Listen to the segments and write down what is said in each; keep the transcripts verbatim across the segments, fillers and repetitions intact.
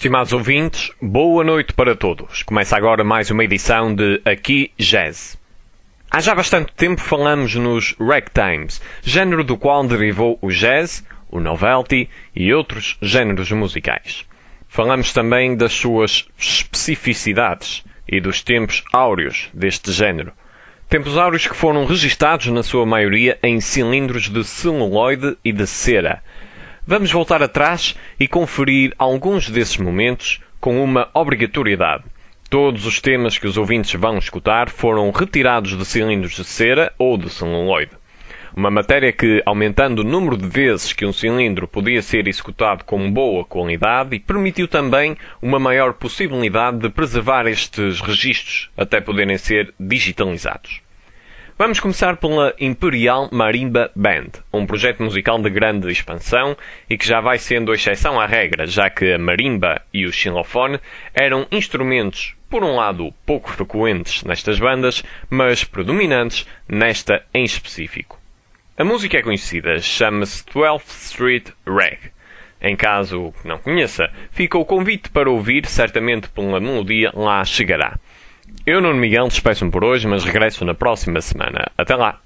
estimados ouvintes, boa noite para todos. Começa agora mais uma edição de Aqui Jazz. Há já bastante tempo falamos nos ragtimes, género do qual derivou o jazz, o novelty e outros géneros musicais. Falamos também das suas especificidades e dos tempos áureos deste género. Tempos áureos que foram registados na sua maioria em cilindros de celuloide e de cera. Vamos voltar atrás e conferir alguns desses momentos com uma obrigatoriedade. Todos os temas que os ouvintes vão escutar foram retirados de cilindros de cera ou de celuloide. Uma matéria que, aumentando o número de vezes que um cilindro podia ser executado com boa qualidade, permitiu também uma maior possibilidade de preservar estes registros até poderem ser digitalizados. Vamos começar pela Imperial Marimba Band, um projeto musical de grande expansão e que já vai sendo exceção à regra, já que a marimba e o xilofone eram instrumentos, por um lado, pouco frequentes nestas bandas, mas predominantes nesta em específico. A música é conhecida, chama-se twelfth Street Rag. Em caso não conheça, fica o convite para ouvir, certamente pela melodia lá chegará. Eu, Nuno Miguel, despeço-me por hoje, mas regresso na próxima semana. Até lá!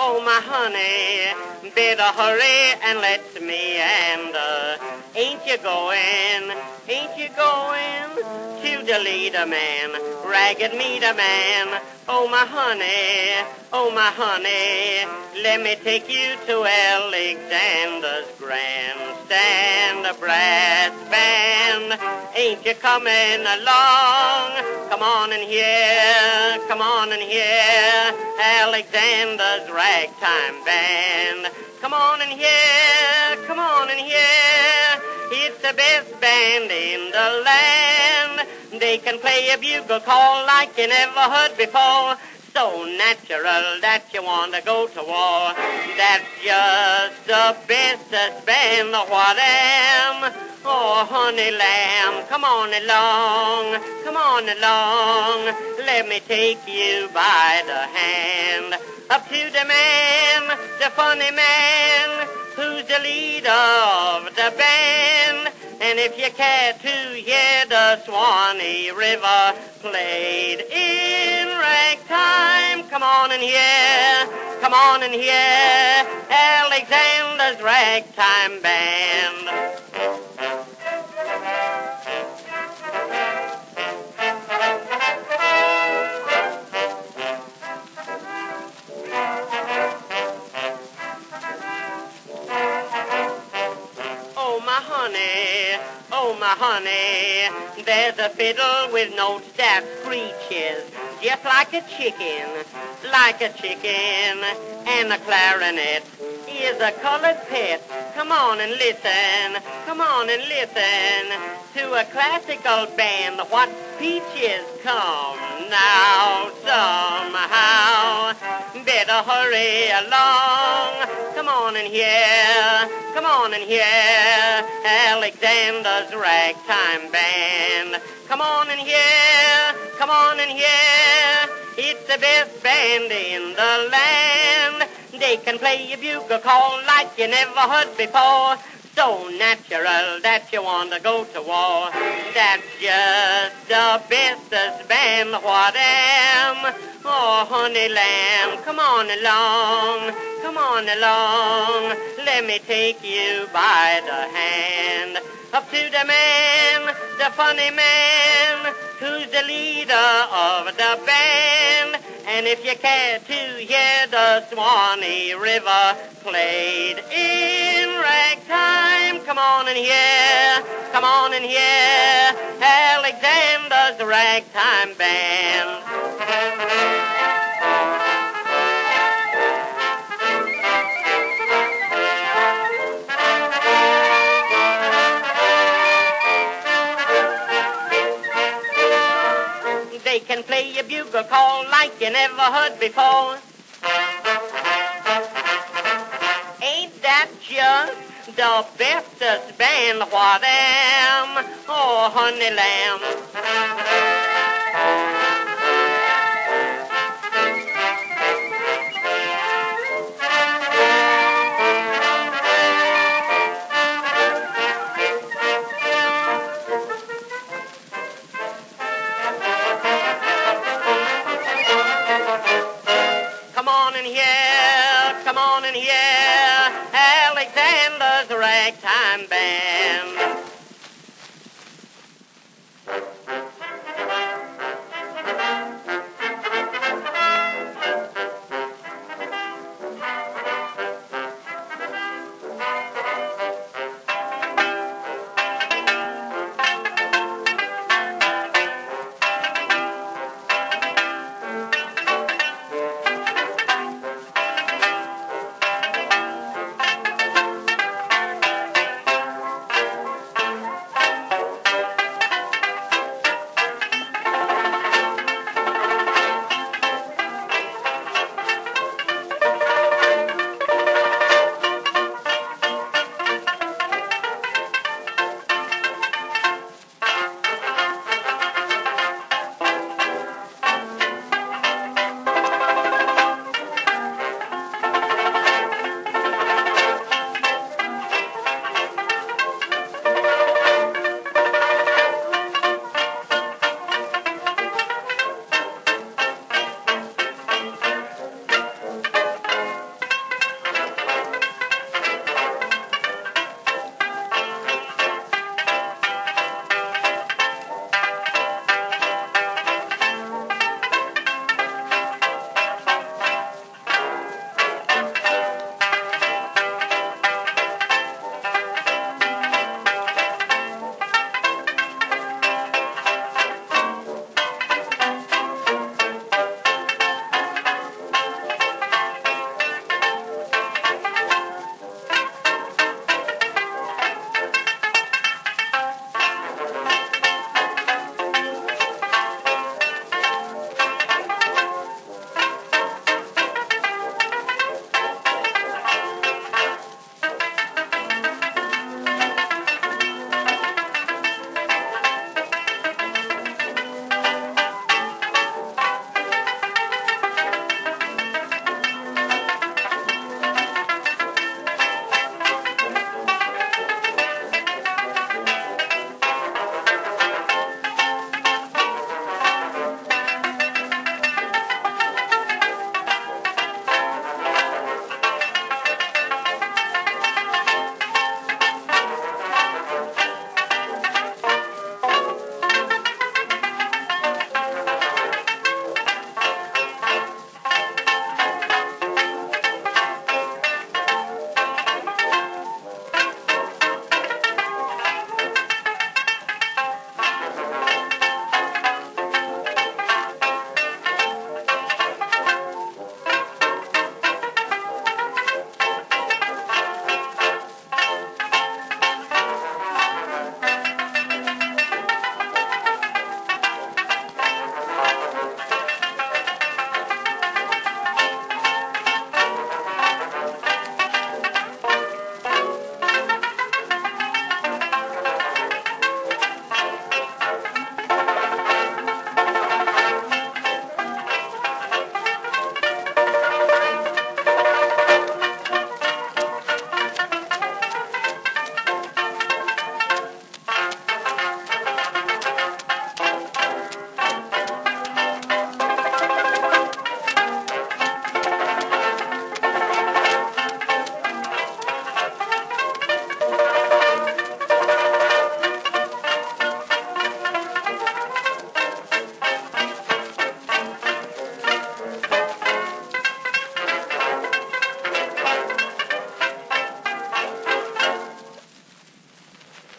Oh, my honey, better hurry and let me and uh, ain't you going, ain't you going to the leader man, ragged meter man? Oh, my honey, oh, my honey, let me take you to Alexander's grandstand, a brass band. Ain't you coming along? Come on in here, come on in here, Alexander's ragtime band. Come on in here, come on in here, it's the best band in the land. They can play a bugle call like you never heard before. So natural that you want to go to war. That's just the bestest band what am. Oh, honey lamb, come on along, come on along. Let me take you by the hand. Up to the man, the funny man, who's the leader of the band. And if you care to hear the Swanee River played in ragtime, come on in here, come on in here, Alexander's ragtime band. Oh, my honey, there's a fiddle with notes that screeches just like a chicken, like a chicken, and a clarinet is a colored pet. Come on and listen, come on and listen to a classical band. What peaches come now somehow. Better hurry along. Come on in here, come on in here, Alexander's ragtime band. Come on in here, come on in here, it's the best band in the land. They can play a bugle call like you never heard before. So natural that you want to go to war. That's just the bestest band what am. Oh, honey lamb, come on along, come on along. Let me take you by the hand. Up to the man, the funny man, who's the leader of the band. And if you care to hear the Swanee River played in ragtime, come on in here, come on in here, Alexander's ragtime band. They can play a bugle call like you never heard before. Ain't that just the bestest band what am? Oh, honey lamb. Come on in here, come on in here, Alexander's ragtime band.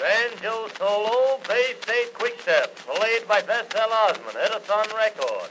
Banjo solo, bass eight quick step, played by Vestal Osman, Edison Record.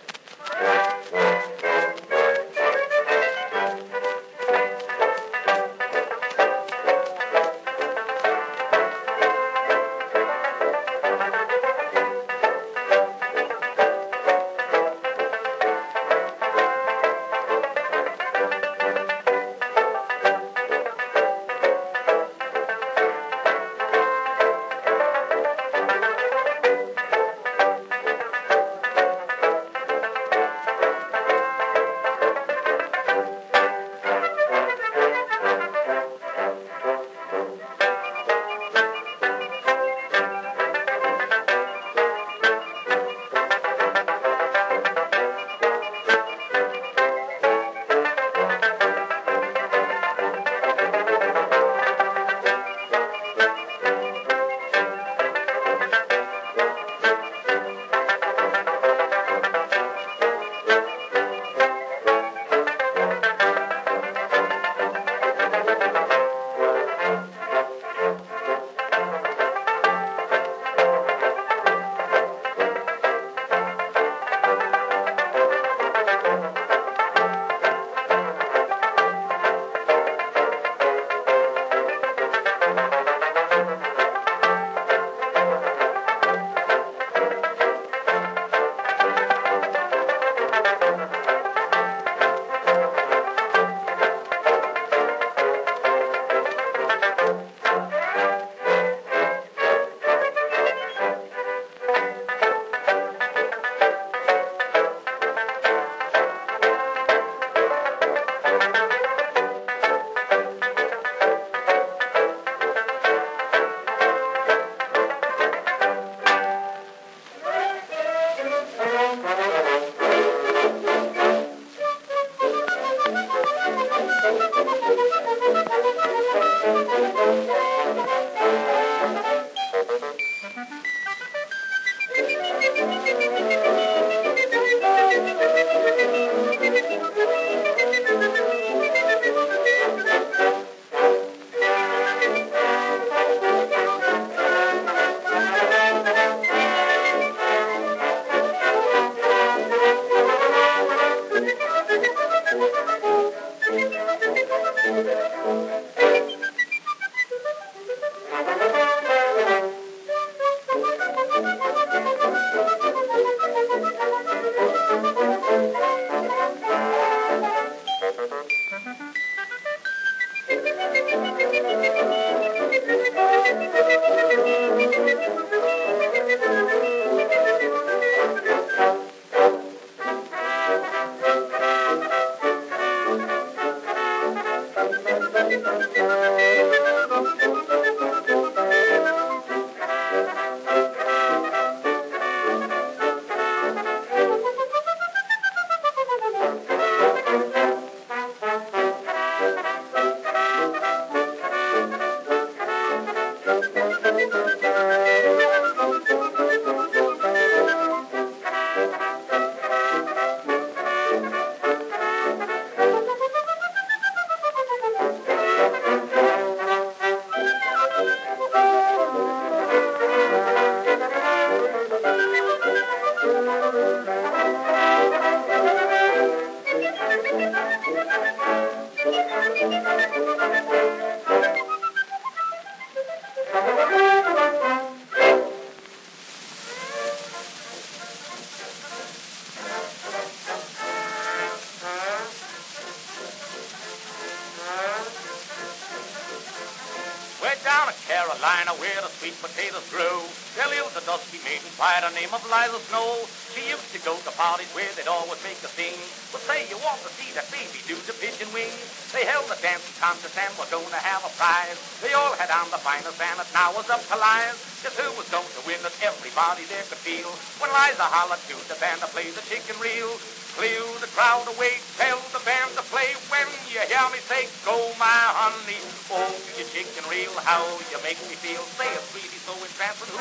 Down in Carolina where the sweet potatoes grow, there lives a dusky maiden by the name of Liza Snow. She used to go to parties where they'd always make a scene. Would say, you want to see that baby do the pigeon wing. They held a dancing contest and were going to have a prize. They all had on the finest and it now was up to lies. Just who was going to win it, everybody there could feel. When Liza hollered to the band to play the chicken reel. Clear the crowd away, tell the band to play. When you hear me say, go my honey, oh, you chicken reel, how you make me feel. Say a sweetie so entrancing, who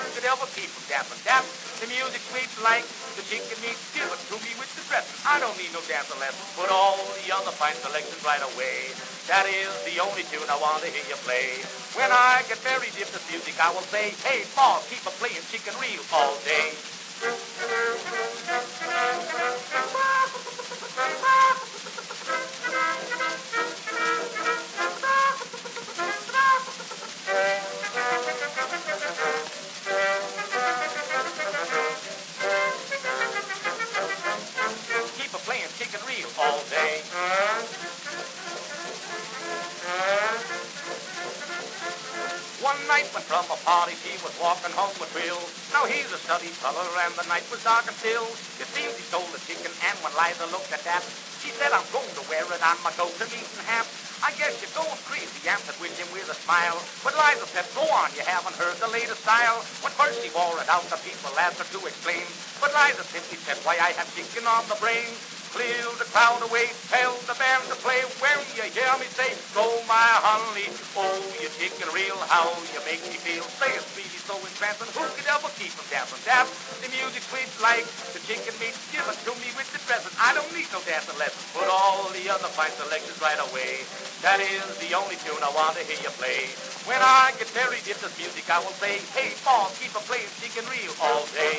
who could ever keep from dancing? Dap, the music sweet like the chicken meat. Give it to me with the dressing. I don't need no dancing lessons. Put all the other fine selections right away. That is the only tune I want to hear you play. When I get very deep this music, I will say, hey, boss, keep a playing chicken reel all day. Keep a playing chicken reel all day. One night went from a party, he was walking home with Bill. Now he's a study feller and the night was dark and still. It seems he stole the chicken and when Liza looked at that, she said, I'm going to wear it on my go-to meeting hat. I guess you're going crazy, answered with him with a smile. But Liza said, go on, you haven't heard the latest style. When first he wore it out, the people asked her to explain. But Liza simply said, why I have chicken on the brain. Clear the crowd away, tell the band to play. When you hear me say, go my honey, oh, you chicken reel, how you make me feel. Say it's really so entrancing, who could ever keep from dancing? Dap, the music sweet like the chicken meat. Give it to me with the dressing. I don't need no dancing lessons. Put all the other fine selections right away. That is the only tune I want to hear you play. When I get very deep this music, I will say, hey, boss, keep a playing chicken reel all day.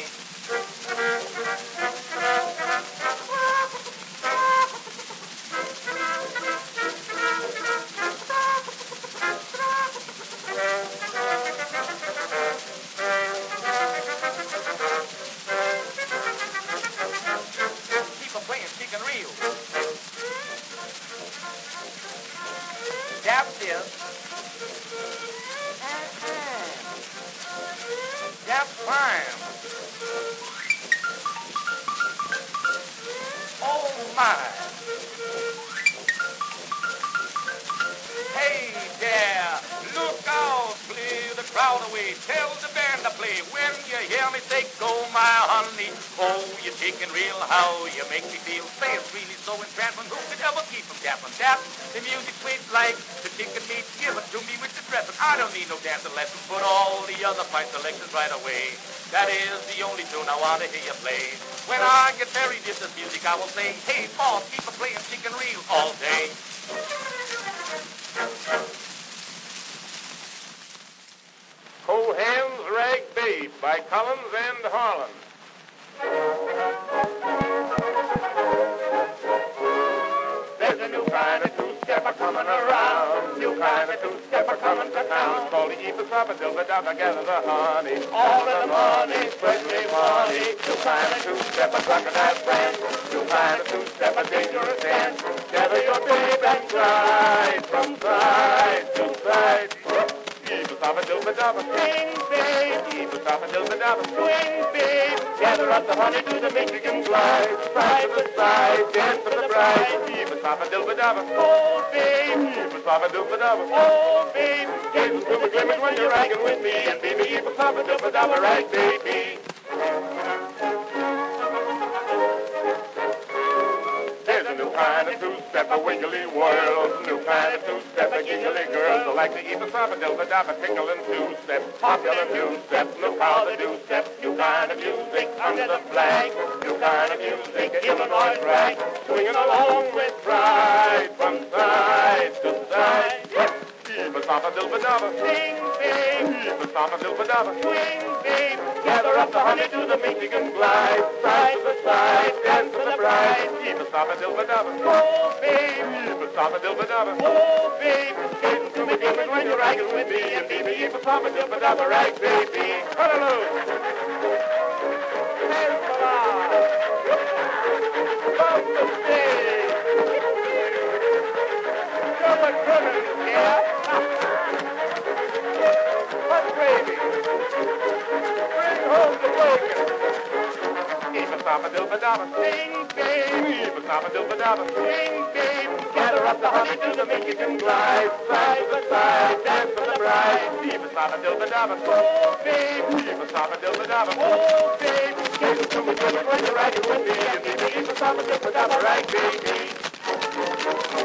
Keep a playing chicken reel. That's it. That's fine. Oh my. Hey there, look out, clear the crowd away. Tell the band to play. When you hear me say, go my honey, oh, you chicken reel, how you make me feel. Say it's really so entrancing, who could ever keep from dapping? Dap, the music sweet like the chicken meat. Give it to me with the dressing. I don't need no dancing lessons. Put all the other fine selections right away. That is the only tune I want to hear you play. When I get very deep this music, I will say, hey, boss, keep a playing chicken reel all day. Cohan's Rag Babe by Collins and Harlan. There's a new kind of two-stepper coming around. New kind of two-stepper coming to town. Called the Eepus Papa Dilba Dabba, gather the honey. All of the money, spread me money. New kind of two-stepper, crocodile friend. New kind of two-stepper, dangerous hand. Gather your babe and glide from side to side. Eepus Papa Dilba Dabba, swing babe. Eepus Papa Dilba Dabba, swing babe. Gather up the honey to the Michigan glide. Side to side, dance for the bride. Eepus Papa Dilba Dabba, oh babe. Eepus Papa Dilba Dabba, oh babe. Gaze into the glimmers when you're ragging with me. And baby, Eepus Papa Dilba Dabba, rag baby. There's a new kind of two-stepper wiggly world. New kind of two-stepper giggly girls. I like the Eepus Papa Dilba Dabba tickle and two-step. Popular two-step, look how they do step. New kind of music under the flag. New kind of music, Illinois drag. Swinging along with pride from side to side. Eepus Papa Dilba Dabba, sing babe. Eepus Papa Dilba Dabba, swing babe. Gather up the honey to the Michigan glide. Side to side, dance for the bride. Eepus Papa Dilba Dabba, oh babe. Eepus Papa Dilba Dabba, oh babe. Gaze to me glimmers when you're ragging with me. And baby, Eepus Papa Dilba Dabba, rag baby. Hallelujah. About the stage. Come on, Crimmins, yeah? What gravy? Bring home the bacon. Eepus Papa Dilba Dabba, sing babe. Eepus Papa Dilba Dabba, sing babe. Gather up the honey to the Michigan glide. Side by side, dance for the bride. Eepus Papa Dilba Dabba, oh babe. Eepus Papa Dilba Dabba, oh babe. Gaze to me, glimmers when you're ragging with me. And baby, Eepus Papa Dilba Dabba, rag baby.